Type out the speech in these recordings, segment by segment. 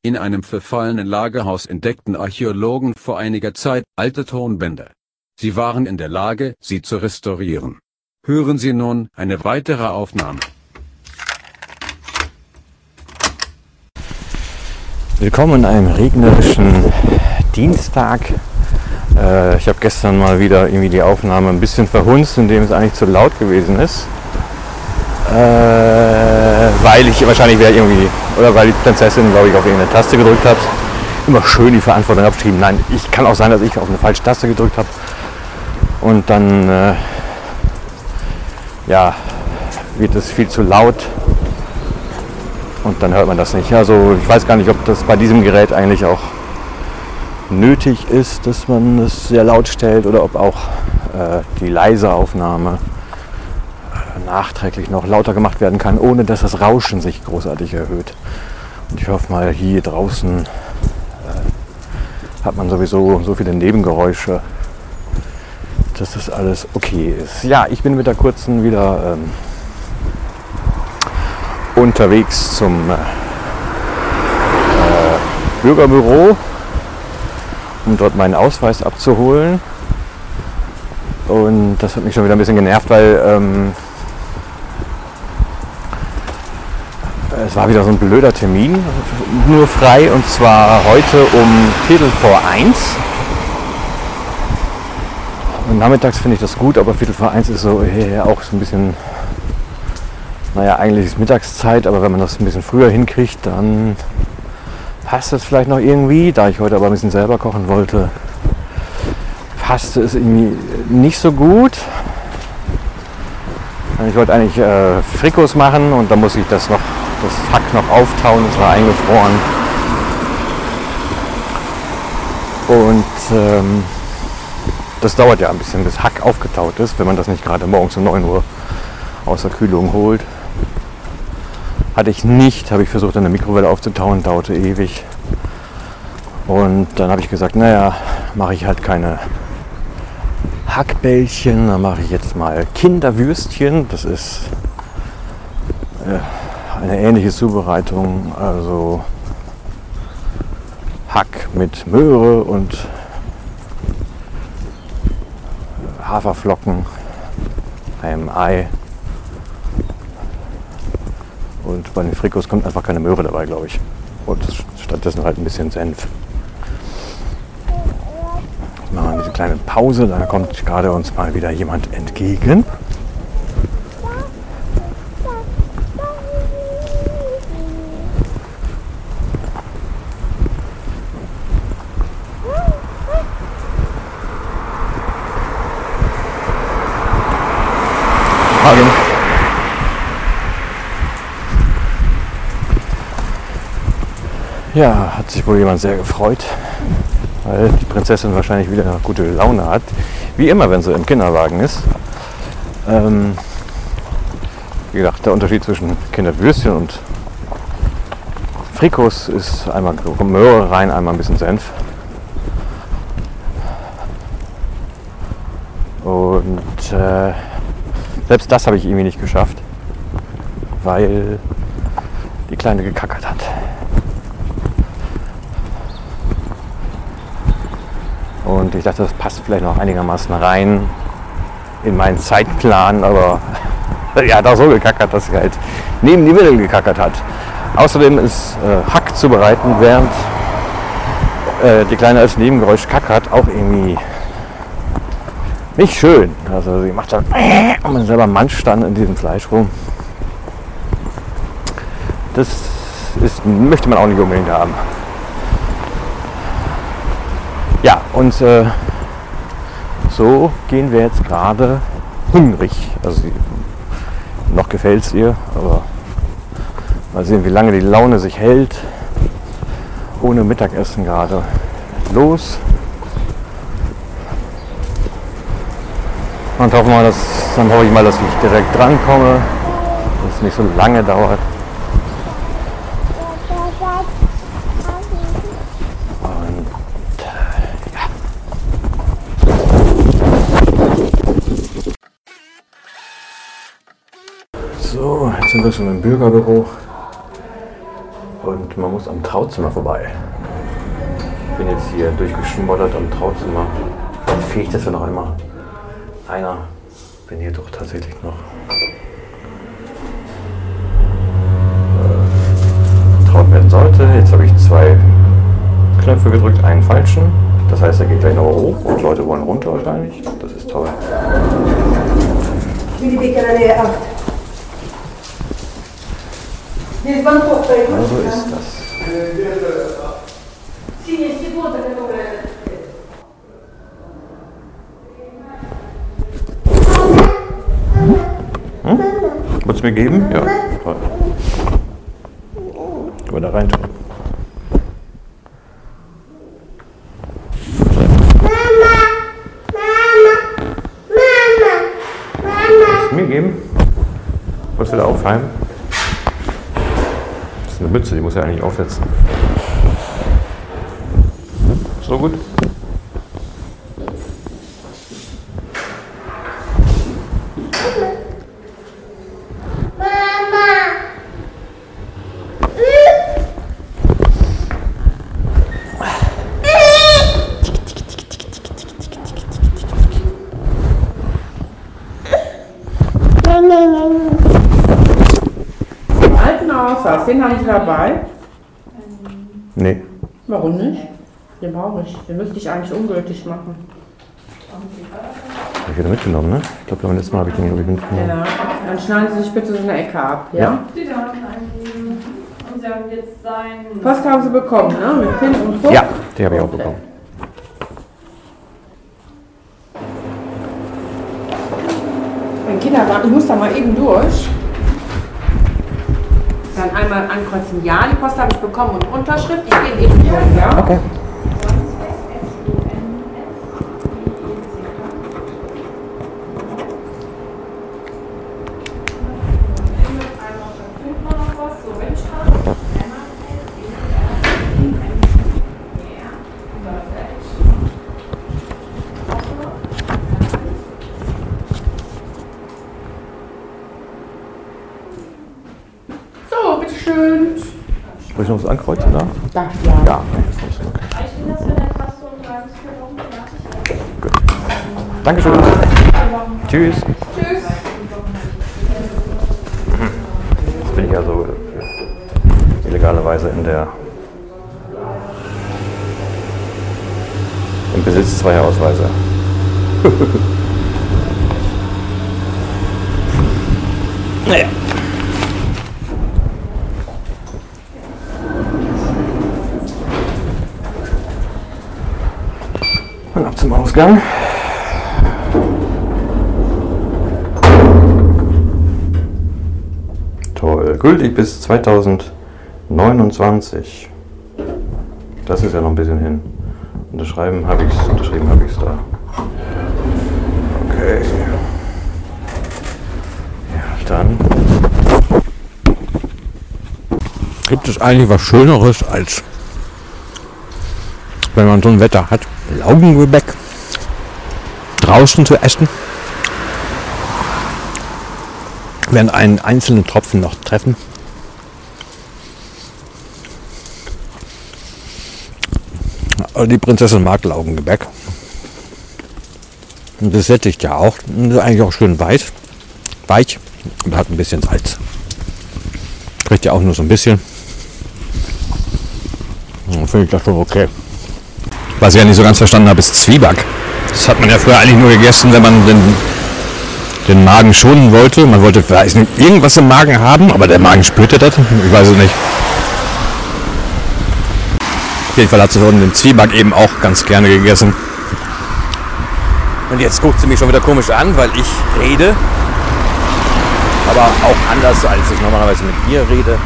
In einem verfallenen Lagerhaus entdeckten Archäologen vor einiger Zeit alte Tonbänder. Sie waren in der Lage, sie zu restaurieren. Hören Sie nun eine weitere Aufnahme. Willkommen an einem regnerischen Dienstag. Ich habe gestern mal wieder irgendwie die Aufnahme ein bisschen verhunzt, indem es eigentlich zu laut gewesen ist. Weil ich wahrscheinlich weil die Prinzessin, glaube ich, auf irgendeine Taste gedrückt hat. Immer schön die Verantwortung abschieben. Nein, kann auch sein, dass ich auf eine falsche Taste gedrückt habe. Und dann wird es viel zu laut. Und dann hört man das nicht. Also ich weiß gar nicht, ob das bei diesem Gerät eigentlich auch nötig ist, dass man es sehr laut stellt oder ob auch die leise Aufnahme nachträglich noch lauter gemacht werden kann, ohne dass das Rauschen sich großartig erhöht. Und ich hoffe mal, hier draußen hat man sowieso so viele Nebengeräusche, dass das alles okay ist. Ja, ich bin mit der kurzen wieder unterwegs zum Bürgerbüro, um dort meinen Ausweis abzuholen. Und das hat mich schon wieder ein bisschen genervt, weil es war wieder so ein blöder Termin, nur frei, und zwar heute um 1:15. Und nachmittags finde ich das gut, aber 1:15 ist so auch so ein bisschen, eigentlich ist Mittagszeit, aber wenn man das ein bisschen früher hinkriegt, dann passt das vielleicht noch irgendwie. Da ich heute aber ein bisschen selber kochen wollte, passte es irgendwie nicht so gut. Ich wollte eigentlich Frikos machen und dann muss ich das Hack noch auftauen, es war eingefroren. Und das dauert ja ein bisschen, bis Hack aufgetaut ist, wenn man das nicht gerade morgens um 9 Uhr aus der Kühlung holt. Hatte ich nicht, habe ich versucht in der Mikrowelle aufzutauen, dauerte ewig. Und dann habe ich gesagt, mache ich halt keine Hackbällchen, dann mache ich jetzt mal Kinderwürstchen. Das ist eine ähnliche Zubereitung, also Hack mit Möhre und Haferflocken, einem Ei. Und bei den Frikos kommt einfach keine Möhre dabei, glaube ich. Und stattdessen halt ein bisschen Senf. Wir machen diese kleine Pause, da kommt gerade uns mal wieder jemand entgegen. Hallo. Ja, hat sich wohl jemand sehr gefreut, weil die Prinzessin wahrscheinlich wieder eine gute Laune hat. Wie immer, wenn sie im Kinderwagen ist. Wie gesagt, der Unterschied zwischen Kinderwürstchen und Frikos ist einmal Möhre rein, einmal ein bisschen Senf. Und selbst das habe ich irgendwie nicht geschafft, weil die Kleine gekackert hat. Und ich dachte, das passt vielleicht noch einigermaßen rein in meinen Zeitplan, aber ja, da so gekackert, dass sie halt neben die Mittel gekackert hat. Außerdem ist Hack zubereiten, während die Kleine als Nebengeräusch kackert, auch irgendwie nicht schön. Also sie macht dann und man selber manscht dann in diesem Fleisch rum. Das möchte man auch nicht unbedingt haben. Ja, und so gehen wir jetzt gerade hungrig. Also noch gefällt es ihr, aber mal sehen, wie lange die Laune sich hält. Ohne Mittagessen gerade los. Und dann hoffe ich mal, dass ich direkt drankomme, dass es nicht so lange dauert. So, jetzt sind wir schon im Bürgerbüro und dachte, man muss am Trauzimmer vorbei. Ich bin jetzt hier durchgeschmoddert am Trauzimmer. Dann fehlt das ja noch einmal einer, wenn hier doch tatsächlich noch traut werden sollte. Jetzt habe ich 2 Knöpfe gedrückt, einen falschen. Das heißt, er geht gleich noch hoch und Leute wollen runter wahrscheinlich. Das ist toll. Also ist das. Wolltest du mir geben? Ja, toll. Können wir da rein tun. Wolltest du mir geben? Wolltest du da aufheimen? Das ist eine Mütze, die muss ja eigentlich aufsetzen. So gut? Den haben Sie dabei? Nee. Warum nicht? Den brauche ich. Den müsste ich eigentlich ungültig machen. Hab ich wieder mitgenommen, ne? Ich glaube, beim letzten Mal habe ich den mitgenommen. Ja. Dann schneiden Sie sich bitte so eine Ecke ab, ja? Die Daten eingeben. Und Sie haben jetzt sein... Post haben Sie bekommen, ne? Mit Pin und Druck? Ja, die habe ich auch bekommen. Mein Kindergarten, ich muss da mal eben durch. Dann einmal ankreuzen, ja, die Post habe ich bekommen und Unterschrift. Ich gehe eben durch, ja? Okay. So, bitteschön. Soll ich noch was ankreuzen da? Da, ja. Ja. Reicht Ihnen das mit der Taste und 3 bis 4 Wochen fertig? Gut. Dankeschön. Tschüss. Tschüss. Jetzt bin ich ja so illegalerweise im Besitz 2 Ausweise. Naja. Und ab zum Ausgang. Toll. Gültig bis 2029. Das ist ja noch ein bisschen hin. Unterschrieben habe ich es da. Okay. Ja, dann. Gibt es eigentlich was Schöneres, als wenn man so ein Wetter hat, Laugengebäck draußen zu essen, wenn einen einzelnen Tropfen noch treffen? Die Prinzessin mag Laugengebäck. Und das sättigt ja auch. Und ist eigentlich auch schön weich und hat ein bisschen Salz. Kriegt ja auch nur so ein bisschen. Finde ich das schon okay. Was ich ja nicht so ganz verstanden habe, ist Zwieback. Das hat man ja früher eigentlich nur gegessen, wenn man den Magen schonen wollte. Man wollte vielleicht irgendwas im Magen haben, aber der Magen spürte das. Ich weiß es nicht. Auf jeden Fall hat sie den Zwieback eben auch ganz gerne gegessen. Und jetzt guckt sie mich schon wieder komisch an, weil ich rede. Aber auch anders, als ich normalerweise mit ihr rede.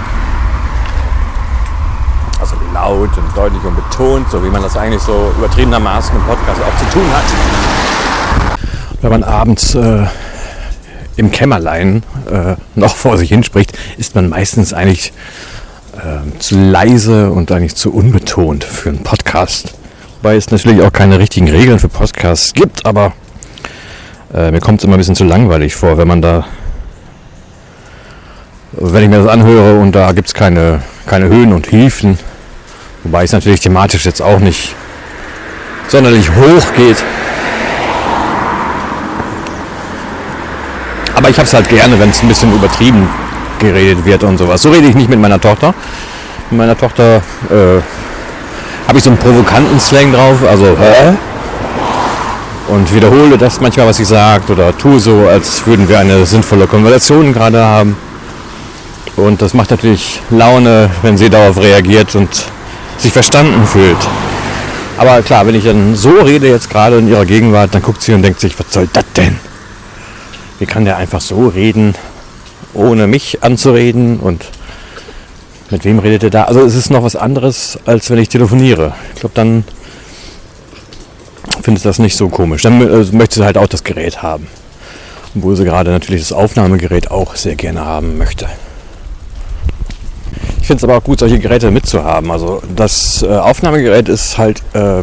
Also laut und deutlich und betont, so wie man das eigentlich so übertriebenermaßen im Podcast auch zu tun hat. Wenn man abends im Kämmerlein noch vor sich hinspricht, ist man meistens eigentlich zu leise und eigentlich zu unbetont für einen Podcast. Wobei es natürlich auch keine richtigen Regeln für Podcasts gibt, aber mir kommt es immer ein bisschen zu langweilig vor, wenn man da Wenn ich mir das anhöre und da gibt es keine Höhen und Tiefen, wobei es natürlich thematisch jetzt auch nicht sonderlich hoch geht. Aber ich habe es halt gerne, wenn es ein bisschen übertrieben geredet wird und sowas. So rede ich nicht mit meiner Tochter. Mit meiner Tochter habe ich so einen provokanten Slang drauf, also und wiederhole das manchmal, was sie sagt, oder tue so, als würden wir eine sinnvolle Konversation gerade haben. Und das macht natürlich Laune, wenn sie darauf reagiert und sich verstanden fühlt. Aber klar, wenn ich dann so rede jetzt gerade in ihrer Gegenwart, dann guckt sie und denkt sich, was soll das denn? Wie kann der einfach so reden, ohne mich anzureden? Und mit wem redet er da? Also es ist noch was anderes, als wenn ich telefoniere. Ich glaube, dann findet das nicht so komisch. Dann möchte sie halt auch das Gerät haben. Obwohl sie gerade natürlich das Aufnahmegerät auch sehr gerne haben möchte. Ich finde es aber auch gut, solche Geräte mitzuhaben. Also das Aufnahmegerät ist halt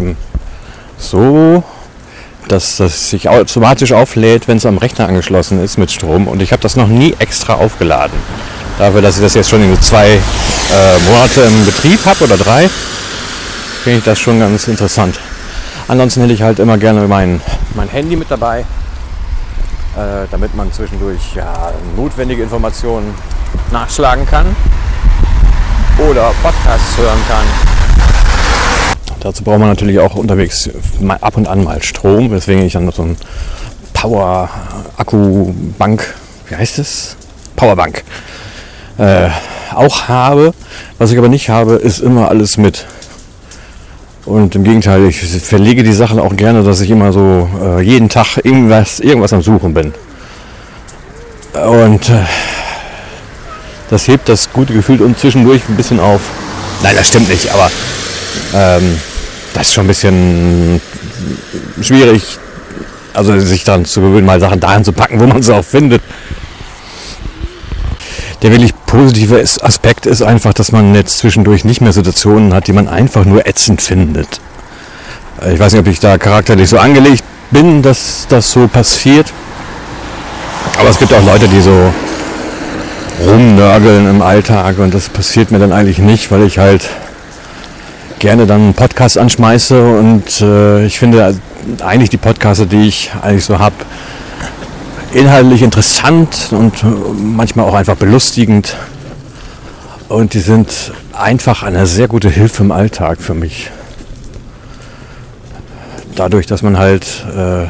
so, dass das sich automatisch auflädt, wenn es am Rechner angeschlossen ist mit Strom. Und ich habe das noch nie extra aufgeladen. Dafür, dass ich das jetzt schon in 2 Monate im Betrieb habe oder 3, finde ich das schon ganz interessant. Ansonsten hätte ich halt immer gerne mein Handy mit dabei, damit man zwischendurch notwendige Informationen nachschlagen kann oder Podcasts hören kann. Dazu braucht man natürlich auch unterwegs ab und an mal Strom, weswegen ich dann noch so ein Power-Akku-Bank, wie heißt es? Powerbank auch habe. Was ich aber nicht habe, ist immer alles mit. Und im Gegenteil, ich verlege die Sachen auch gerne, dass ich immer so jeden Tag irgendwas am Suchen bin. Und das hebt das gute Gefühl und zwischendurch ein bisschen auf. Nein, das stimmt nicht, aber das ist schon ein bisschen schwierig, also sich daran zu gewöhnen, mal Sachen dahin zu packen, wo man sie auch findet. Der wirklich positive Aspekt ist einfach, dass man jetzt zwischendurch nicht mehr Situationen hat, die man einfach nur ätzend findet. Ich weiß nicht, ob ich da charakterlich so angelegt bin, dass das so passiert. Aber es gibt auch Leute, die so rumnörgeln im Alltag und das passiert mir dann eigentlich nicht, weil ich halt gerne dann einen Podcast anschmeiße und ich finde eigentlich die Podcasts, die ich eigentlich so habe, inhaltlich interessant und manchmal auch einfach belustigend und die sind einfach eine sehr gute Hilfe im Alltag für mich. Dadurch, dass man halt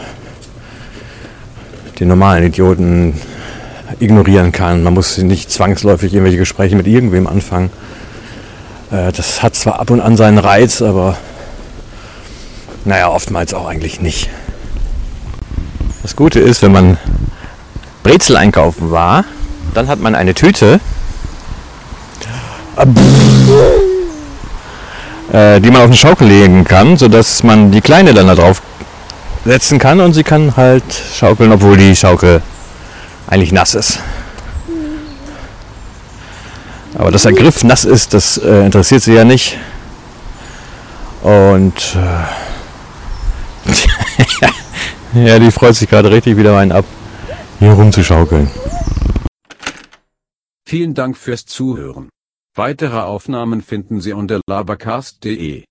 die normalen Idioten ignorieren kann. Man muss nicht zwangsläufig irgendwelche Gespräche mit irgendwem anfangen. Das hat zwar ab und an seinen Reiz, aber oftmals auch eigentlich nicht. Das Gute ist, wenn man Brezel einkaufen war, dann hat man eine Tüte, die man auf eine Schaukel legen kann, sodass man die Kleine dann da drauf setzen kann und sie kann halt schaukeln, obwohl die Schaukel eigentlich nass ist. Aber dass der Griff nass ist, das interessiert sie ja nicht. Und ja, die freut sich gerade richtig wieder einen ab, hier rumzuschaukeln. Vielen Dank fürs Zuhören. Weitere Aufnahmen finden Sie unter labercast.de.